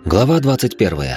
Глава 21.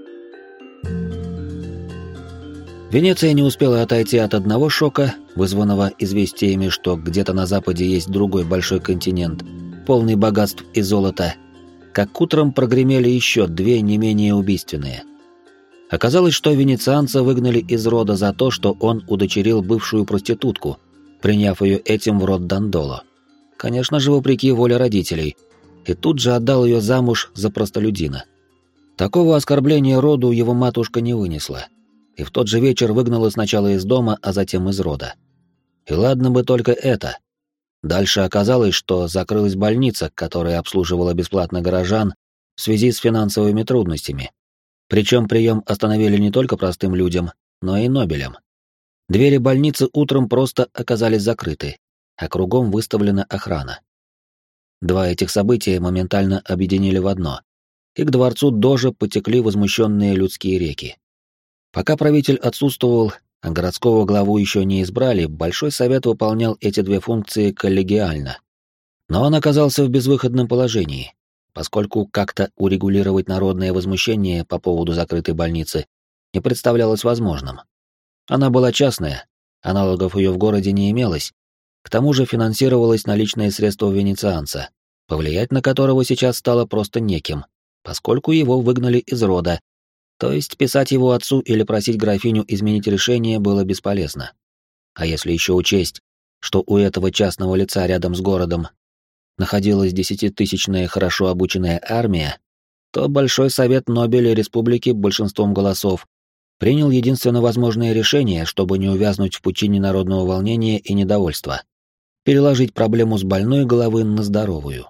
Венеция не успела отойти от одного шока, вызванного известиями, что где-то на западе есть другой большой континент, полный богатств и золота, как утром прогремели еще две не менее убийственные. Оказалось, что венецианца выгнали из рода за то, что он удочерил бывшую проститутку, приняв ее этим в род Дандоло. Конечно же, вопреки воле родителей, и тут же отдал ее замуж за простолюдина. Такого оскорбления роду его матушка не вынесла, и в тот же вечер выгнала сначала из дома, а затем из рода. И ладно бы только это. Дальше оказалось, что закрылась больница, которая обслуживала бесплатно горожан в связи с финансовыми трудностями. Причем прием остановили не только простым людям, но и нобелям. Двери больницы утром просто оказались закрыты, а кругом выставлена охрана. Два этих события моментально объединили в одно, и к дворцу Дожа потекли возмущенные людские реки. Пока правитель отсутствовал, а городского главу еще не избрали, Большой Совет выполнял эти две функции коллегиально. Но он оказался в безвыходном положении, поскольку как-то урегулировать народное возмущение по поводу закрытой больницы не представлялось возможным. Она была частная, аналогов ее в городе не имелось, к тому же финансировалось наличные средства венецианца, повлиять на которого сейчас стало просто неким, поскольку его выгнали из рода, то есть писать его отцу или просить графиню изменить решение было бесполезно. А если еще учесть, что у этого частного лица рядом с городом находилась 10-тысячная хорошо обученная армия, то Большой Совет Нобелей Республики большинством голосов принял единственно возможное решение, чтобы не увязнуть в пучине народного волнения и недовольства — переложить проблему с больной головы на здоровую.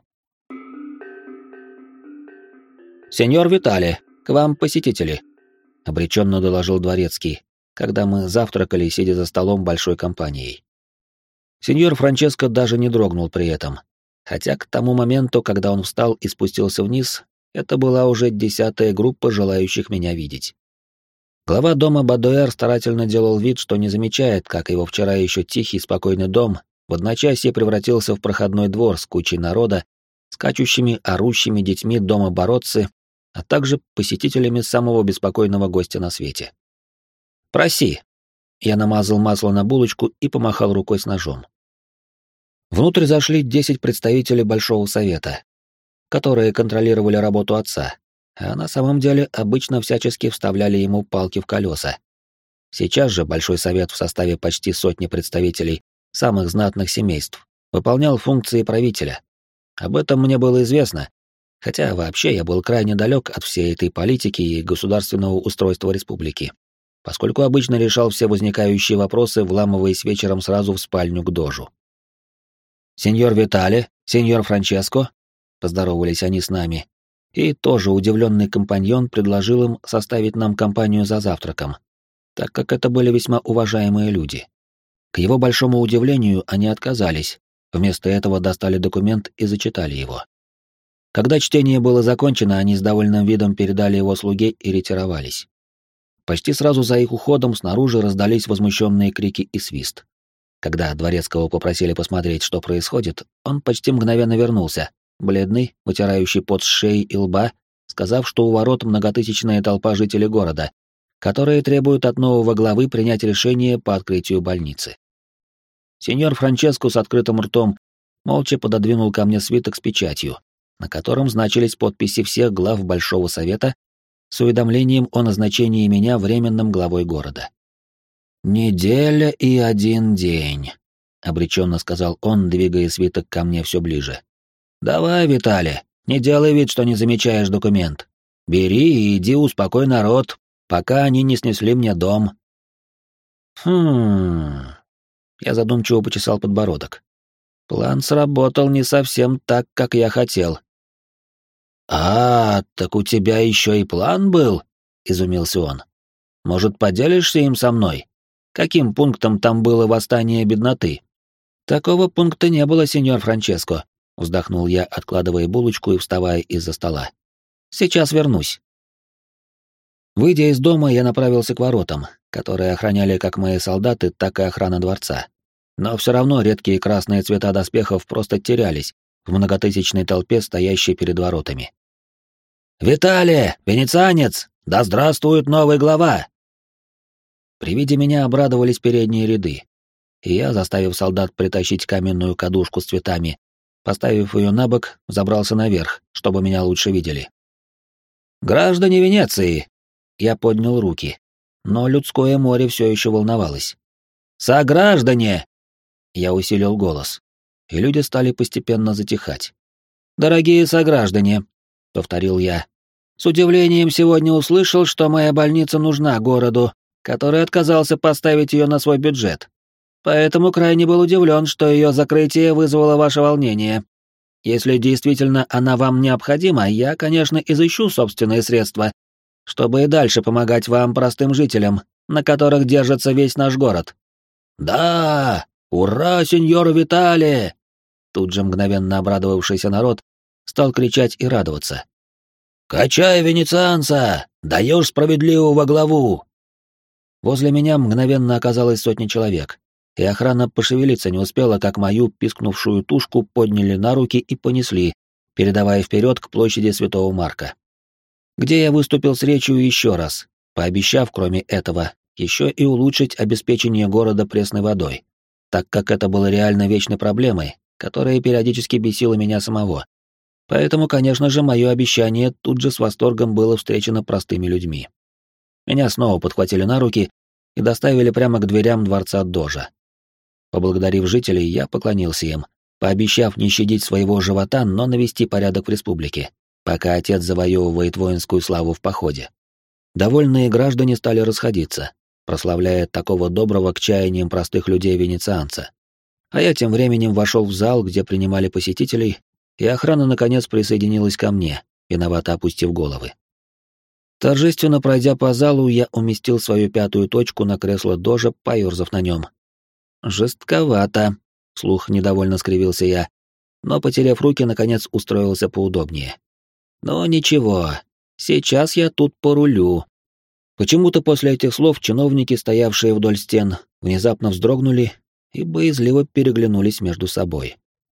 «Сеньор Витали, к вам посетители», — обреченно доложил дворецкий, когда мы завтракали, сидя за столом большой компанией. Сеньор Франческо даже не дрогнул при этом, хотя к тому моменту, когда он встал и спустился вниз, это была уже 10-я группа желающих меня видеть. Глава дома Бадуэр старательно делал вид, что не замечает, как его вчера еще тихий, спокойный дом в одночасье превратился в проходной двор с кучей народа, скачущими, орущими детьми дома Бароцци, а также посетителями самого беспокойного гостя на свете. «Проси!» Я намазал масло на булочку и помахал рукой с ножом. Внутрь зашли 10 представителей Большого Совета, которые контролировали работу отца, а на самом деле обычно всячески вставляли ему палки в колеса. Сейчас же Большой Совет в составе почти сотни представителей самых знатных семейств выполнял функции правителя. Об этом мне было известно, хотя вообще я был крайне далек от всей этой политики и государственного устройства республики, поскольку обычно решал все возникающие вопросы, вламываясь вечером сразу в спальню к Дожу. «Сеньор Витали, сеньор Франческо», — поздоровались они с нами, и тоже удивленный компаньон предложил им составить нам компанию за завтраком, так как это были весьма уважаемые люди. К его большому удивлению они отказались, вместо этого достали документ и зачитали его. Когда чтение было закончено, они с довольным видом передали его слуге и ретировались. Почти сразу за их уходом снаружи раздались возмущенные крики и свист. Когда дворецкого попросили посмотреть, что происходит, он почти мгновенно вернулся, бледный, вытирающий пот с шеи и лба, сказав, что у ворот многотысячная толпа жителей города, которые требуют от нового главы принять решение по открытию больницы. Сеньор Франческо с открытым ртом молча пододвинул ко мне свиток с печатью, на котором значились подписи всех глав Большого Совета с уведомлением о назначении меня временным главой города. «Неделя и 1 день», — обреченно сказал он, двигая свиток ко мне все ближе. «Давай, Витали, не делай вид, что не замечаешь документ. Бери и иди успокой народ, пока они не снесли мне дом». Я задумчиво почесал подбородок. План сработал не совсем так, как я хотел. «А, так у тебя еще и план был?» — изумился он. «Может, поделишься им со мной? Каким пунктом там было восстание бедноты?» «Такого пункта не было, сеньор Франческо», — вздохнул я, откладывая булочку и вставая из-за стола. «Сейчас вернусь». Выйдя из дома, я направился к воротам, которые охраняли как мои солдаты, так и охрана дворца. Но все равно редкие красные цвета доспехов просто терялись в многотысячной толпе, стоящей перед воротами. «Виталий, венецианец! Да здравствует новый глава!» При виде меня обрадовались передние ряды, и я, заставив солдат притащить каменную кадушку с цветами, поставив ее на бок, забрался наверх, чтобы меня лучше видели. «Граждане Венеции!» Я поднял руки, но людское море все еще волновалось. «Сограждане!» Я усилил голос, и люди стали постепенно затихать. «Дорогие сограждане!» — повторил я. «С удивлением сегодня услышал, что моя больница нужна городу, который отказался поставить ее на свой бюджет. Поэтому крайне был удивлен, что ее закрытие вызвало ваше волнение. Если действительно она вам необходима, я, конечно, изыщу собственные средства, чтобы и дальше помогать вам, простым жителям, на которых держится весь наш город». «Да! Ура, сеньор Виталий!» Тут же мгновенно обрадовавшийся народ стал кричать и радоваться. «Качай венецианца! Даешь справедливого главу!» Возле меня мгновенно оказалось сотни человек, и охрана пошевелиться не успела, как мою пискнувшую тушку подняли на руки и понесли, передавая вперед к площади Святого Марка, где я выступил с речью еще раз, пообещав, кроме этого, еще и улучшить обеспечение города пресной водой, так как это было реально вечной проблемой, которая периодически бесила меня самого. Поэтому, конечно же, мое обещание тут же с восторгом было встречено простыми людьми. Меня снова подхватили на руки и доставили прямо к дверям дворца Дожа. Поблагодарив жителей, я поклонился им, пообещав не щадить своего живота, но навести порядок в республике, пока отец завоевывает воинскую славу в походе. Довольные граждане стали расходиться, прославляя такого доброго к чаяниям простых людей-венецианца. А я тем временем вошел в зал, где принимали посетителей, и охрана наконец присоединилась ко мне, виновато опустив головы. Торжественно пройдя по залу, я уместил свою пятую точку на кресло Дожа, поёрзав на нем. «Жестковато», — вслух недовольно скривился я, но, потеряв руки, наконец устроился поудобнее. «Но ничего, сейчас я тут порулю». Почему-то после этих слов чиновники, стоявшие вдоль стен, внезапно вздрогнули и боязливо переглянулись между собой.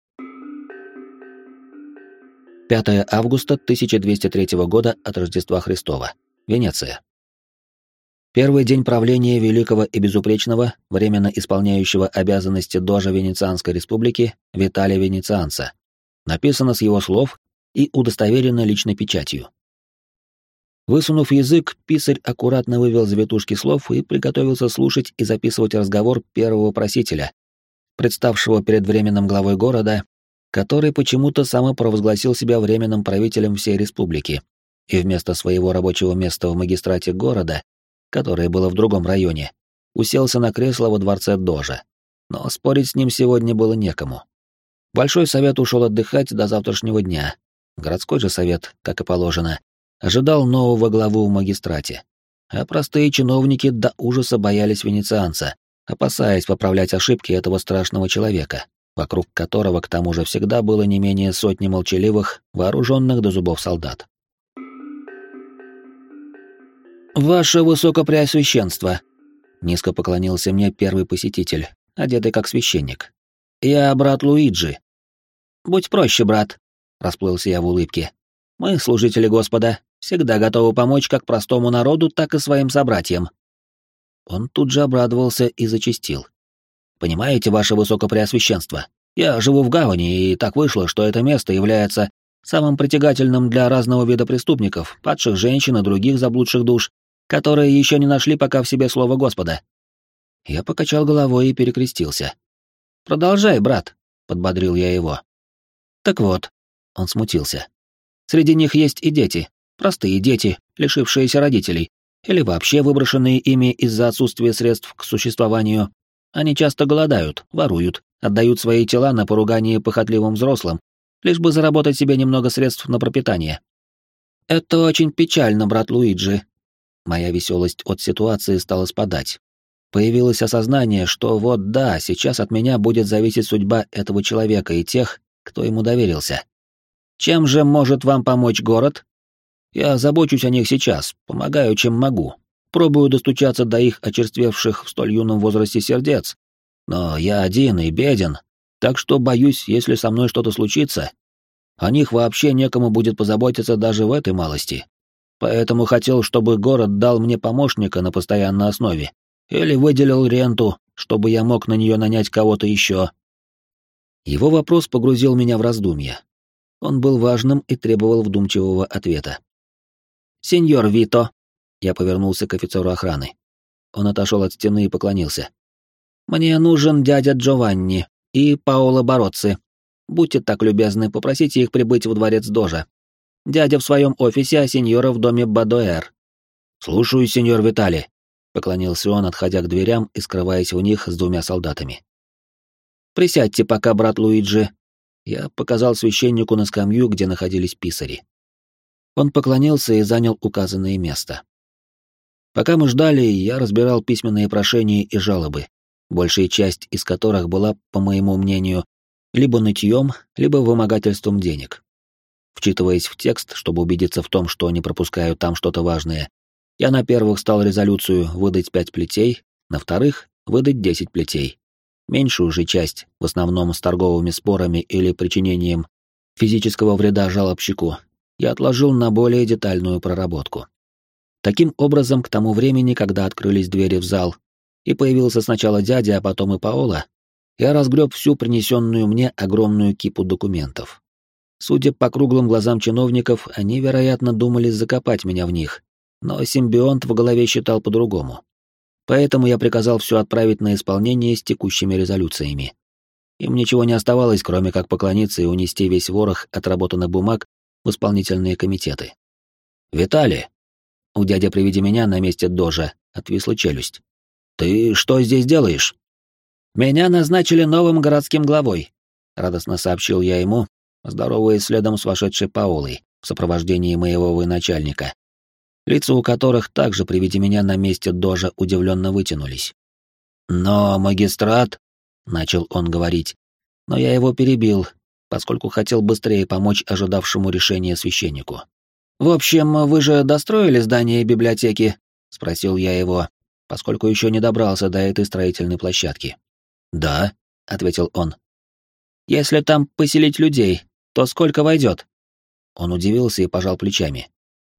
5 августа 1203 года от Рождества Христова. Венеция. Первый день правления великого и безупречного, временно исполняющего обязанности дожа Венецианской республики Виталия Венецианца. Написано с его слов и удостоверено личной печатью. Высунув язык, писарь аккуратно вывел завитушки слов и приготовился слушать и записывать разговор первого просителя, представшего перед временным главой города, который почему-то самопровозгласил себя временным правителем всей республики, и вместо своего рабочего места в магистрате города, которое было в другом районе, уселся на кресло во дворце Дожа. Но спорить с ним сегодня было некому. Большой совет ушел отдыхать до завтрашнего дня. Городской же совет, как и положено, ожидал нового главу в магистрате. А простые чиновники до ужаса боялись венецианца, опасаясь поправлять ошибки этого страшного человека, вокруг которого к тому же всегда было не менее сотни молчаливых, вооруженных до зубов солдат. «Ваше Высокопреосвященство!» — низко поклонился мне первый посетитель, одетый как священник. «Я брат Луиджи». «Будь проще, брат», — расплылся я в улыбке. «Мы, служители Господа, всегда готовы помочь как простому народу, так и своим собратьям». Он тут же обрадовался и зачастил. «Понимаете, ваше Высокопреосвященство, я живу в гавани, и так вышло, что это место является самым притягательным для разного вида преступников, падших женщин и других заблудших душ, которые еще не нашли пока в себе слово Господа». Я покачал головой и перекрестился. «Продолжай, брат», — подбодрил я его. «Так вот», — он смутился. «Среди них есть и дети, простые дети, лишившиеся родителей, или вообще выброшенные ими из-за отсутствия средств к существованию. Они часто голодают, воруют, отдают свои тела на поругание похотливым взрослым, лишь бы заработать себе немного средств на пропитание. Это очень печально, брат Луиджи». Моя веселость от ситуации стала спадать. Появилось осознание, что вот да, сейчас от меня будет зависеть судьба этого человека и тех, кто ему доверился. «Чем же может вам помочь город?» «Я забочусь о них сейчас, помогаю, чем могу. Пробую достучаться до их очерствевших в столь юном возрасте сердец. Но я один и беден, так что боюсь, если со мной что-то случится, О них вообще некому будет позаботиться даже в этой малости. Поэтому хотел, чтобы город дал мне помощника на постоянной основе. Или выделил ренту, чтобы я мог на нее нанять кого-то еще. Его вопрос погрузил меня в раздумья. Он был важным и требовал вдумчивого ответа. «Сеньор Вито», — я повернулся к офицеру охраны. Он отошел от стены и поклонился. «Мне нужен дядя Джованни и Паоло Бароцци. Будьте так любезны, попросите их прибыть во дворец Дожа. Дядя в своем офисе, а сеньора в доме Бадоэр». «Слушаю, сеньор Витали», — поклонился он, отходя к дверям и скрываясь в них с двумя солдатами. «Присядьте пока, брат Луиджи». Я показал священнику на скамью, где находились писари. Он поклонился и занял указанное место. Пока мы ждали, я разбирал письменные прошения и жалобы, большая часть из которых была, по моему мнению, либо нытьем, либо вымогательством денег. Вчитываясь в текст, чтобы убедиться в том, что не пропускаю там что-то важное, я на первых стал резолюцию выдать 5 плетей, на вторых — выдать 10 плетей. Меньшую же часть, в основном с торговыми спорами или причинением физического вреда жалобщику, я отложил на более детальную проработку. Таким образом, к тому времени, когда открылись двери в зал, и появился сначала дядя, а потом и Паоло, я разгреб всю принесенную мне огромную кипу документов. Судя по круглым глазам чиновников, они, вероятно, думали закопать меня в них, но симбионт в голове считал по-другому. Поэтому я приказал все отправить на исполнение с текущими резолюциями. Им ничего не оставалось, кроме как поклониться и унести весь ворох отработанных бумаг в исполнительные комитеты. «Витали!» У дяди при виде меня на месте дожа отвисла челюсть. «Ты что здесь делаешь?» «Меня назначили новым городским главой», — радостно сообщил я ему, здороваясь следом с вошедшей Паолой в сопровождении моего военачальника, лица у которых также при виде меня на месте дожа удивленно вытянулись. «Но магистрат...» — начал он говорить, но я его перебил, поскольку хотел быстрее помочь ожидавшему решения священнику. «В общем, вы же достроили здание библиотеки?» — спросил я его, поскольку еще не добрался до этой строительной площадки. «Да», — ответил он. «Если там поселить людей, то сколько войдет?» Он удивился и пожал плечами.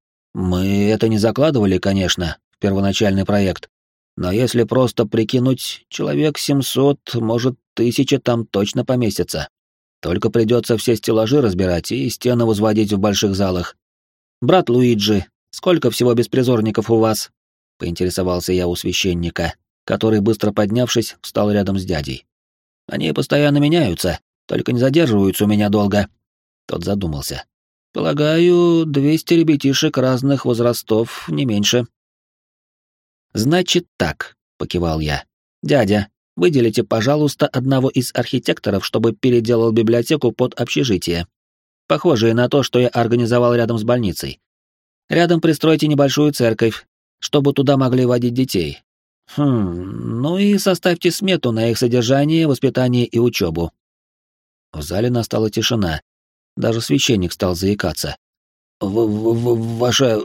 «Мы это не закладывали, конечно, в первоначальный проект, но если просто прикинуть, человек 700, может, 1000 там точно поместится. Только придется все стеллажи разбирать и стены возводить в больших залах. Брат Луиджи, сколько всего беспризорников у вас?» — поинтересовался я у священника, который, быстро поднявшись, встал рядом с дядей. «Они постоянно меняются, только не задерживаются у меня долго». Тот задумался. «Полагаю, 200 ребятишек разных возрастов, не меньше». «Значит так», — покивал я. «Дядя, выделите, пожалуйста, одного из архитекторов, чтобы переделал библиотеку под общежитие, похожее на то, что я организовал рядом с больницей. Рядом пристройте небольшую церковь, чтобы туда могли водить детей. Ну и составьте смету на их содержание, воспитание и учебу». В зале настала тишина. Даже священник стал заикаться. «Ваше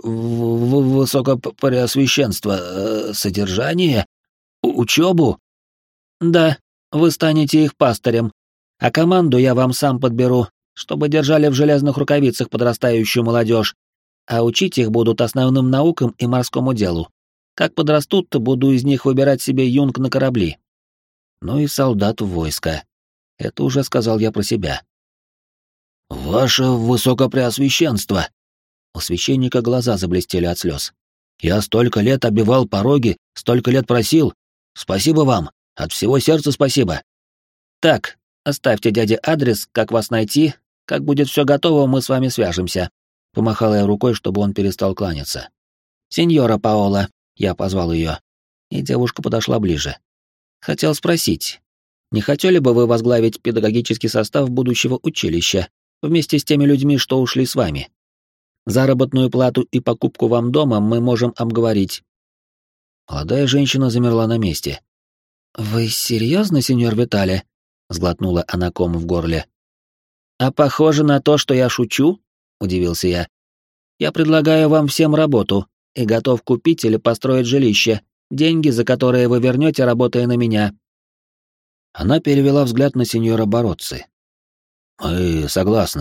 высокопреосвященство, содержание? Учебу?» «Да, вы станете их пастырем, а команду я вам сам подберу, чтобы держали в железных рукавицах подрастающую молодежь, а учить их будут основным наукам и морскому делу. Как подрастут, буду из них выбирать себе юнг на корабли. Ну и солдат в войско. Это уже сказал я про себя. «Ваше высокопреосвященство!» У священника глаза заблестели от слез. «Я столько лет оббивал пороги, столько лет просил. Спасибо вам, от всего сердца спасибо». «Так, оставьте дяде адрес, как вас найти. Как будет все готово, мы с вами свяжемся». Помахала я рукой, чтобы он перестал кланяться. «Сеньора Паола», я позвал ее, и девушка подошла ближе. «Хотел спросить, не хотели бы вы возглавить педагогический состав будущего училища вместе с теми людьми, что ушли с вами? Заработную плату и покупку вам дома мы можем обговорить». Молодая женщина замерла на месте. «Вы серьезно, сеньор Витали?» — сглотнула она ком в горле. «А похоже на то, что я шучу?» — удивился я. «Я предлагаю вам всем работу и готов купить или построить жилище, деньги за которые вы вернете, работая на меня». Она перевела взгляд на сеньора Бароцци. «Мы согласны.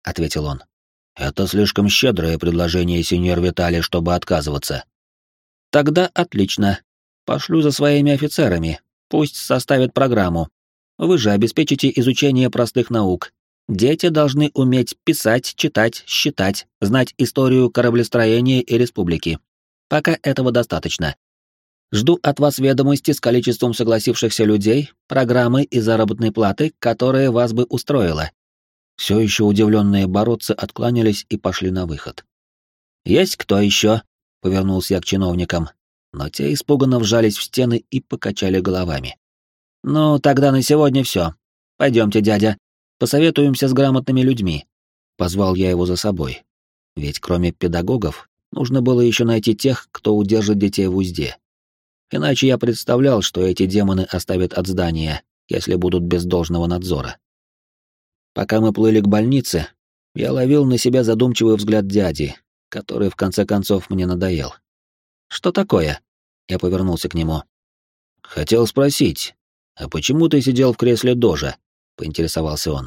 — ответил он. «Это слишком щедрое предложение, сеньор Витали, чтобы отказываться». «Тогда отлично. Пошлю за своими офицерами. Пусть составят программу. Вы же обеспечите изучение простых наук. Дети должны уметь писать, читать, считать, знать историю кораблестроения и республики. Пока этого достаточно. Жду от вас ведомости с количеством согласившихся людей, программы и заработной платы, которая вас бы устроила». Все еще удивленные бородцы откланялись и пошли на выход. «Есть кто еще?» — повернулся я к чиновникам, но те испуганно вжались в стены и покачали головами. «Ну, тогда на сегодня все. Пойдемте, дядя, посоветуемся с грамотными людьми». Позвал я его за собой. Ведь кроме педагогов, нужно было еще найти тех, кто удержит детей в узде. Иначе я представлял, что эти демоны оставят от здания, если будут без должного надзора. Пока мы плыли к больнице, я ловил на себя задумчивый взгляд дяди, который в конце концов мне надоел. «Что такое?» — я повернулся к нему. «Хотел спросить, а почему ты сидел в кресле дожа?» — поинтересовался он.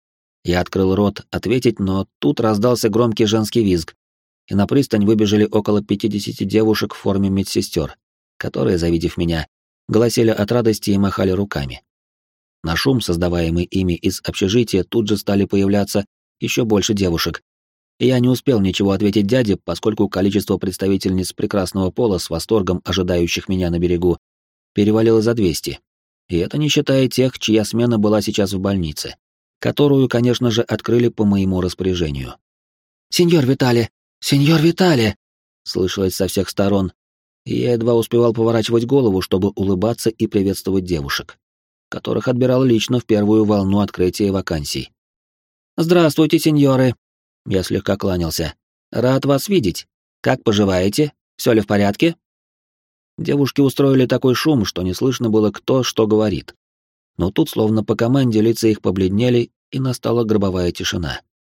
Я открыл рот ответить, но тут раздался громкий женский визг, и на пристань выбежали около 50 девушек в форме медсестер, которые, завидев меня, голосили от радости и махали руками. На шум, создаваемый ими из общежития, тут же стали появляться еще больше девушек, и я не успел ничего ответить дяде, поскольку количество представительниц прекрасного пола с восторгом ожидающих меня на берегу перевалило за 200. И это не считая тех, чья смена была сейчас в больнице, которую, конечно же, открыли по моему распоряжению. «Сеньор Витали! Сеньор Витали!» слышалось со всех сторон, и я едва успевал поворачивать голову, чтобы улыбаться и приветствовать девушек, которых отбирал лично в первую волну открытия вакансий. «Здравствуйте, сеньоры!» Я слегка кланялся. «Рад вас видеть. Как поживаете? Все ли в порядке?» Девушки устроили такой шум, что не слышно было, кто что говорит. Но тут, словно по команде, лица их побледнели, и настала гробовая тишина.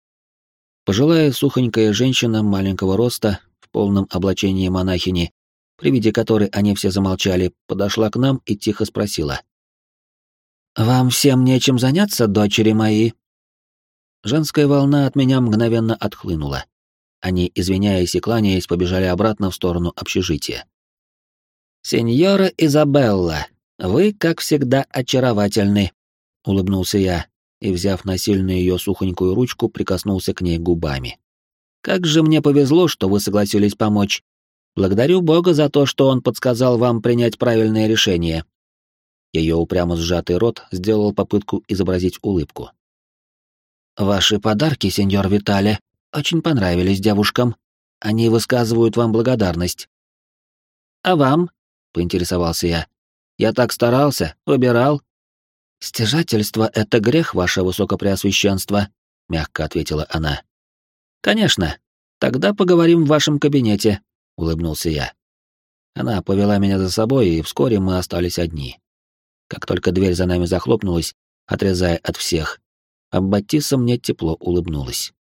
Пожилая сухонькая женщина маленького роста, в полном облачении монахини, при виде которой они все замолчали, подошла к нам и тихо спросила. «Вам всем нечем заняться, дочери мои?» Женская волна от меня мгновенно отхлынула. Они, извиняясь и кланяясь, побежали обратно в сторону общежития. «Сеньора Изабелла, вы, как всегда, очаровательны», — улыбнулся я и, взяв насильно ее сухонькую ручку, прикоснулся к ней губами. «Как же мне повезло, что вы согласились помочь. Благодарю Бога за то, что он подсказал вам принять правильное решение». Ее упрямо сжатый рот сделал попытку изобразить улыбку. «Ваши подарки, сеньор Витали, очень понравились девушкам. Они высказывают вам благодарность». «А вам?» — поинтересовался я. «Я так старался, выбирал». «Стяжательство — это грех, ваше высокопреосвященство», — мягко ответила она. «Конечно. Тогда поговорим в вашем кабинете», — улыбнулся я. Она повела меня за собой, и вскоре мы остались одни. Как только дверь за нами захлопнулась, отрезая от всех, Аббатиса мне тепло улыбнулась.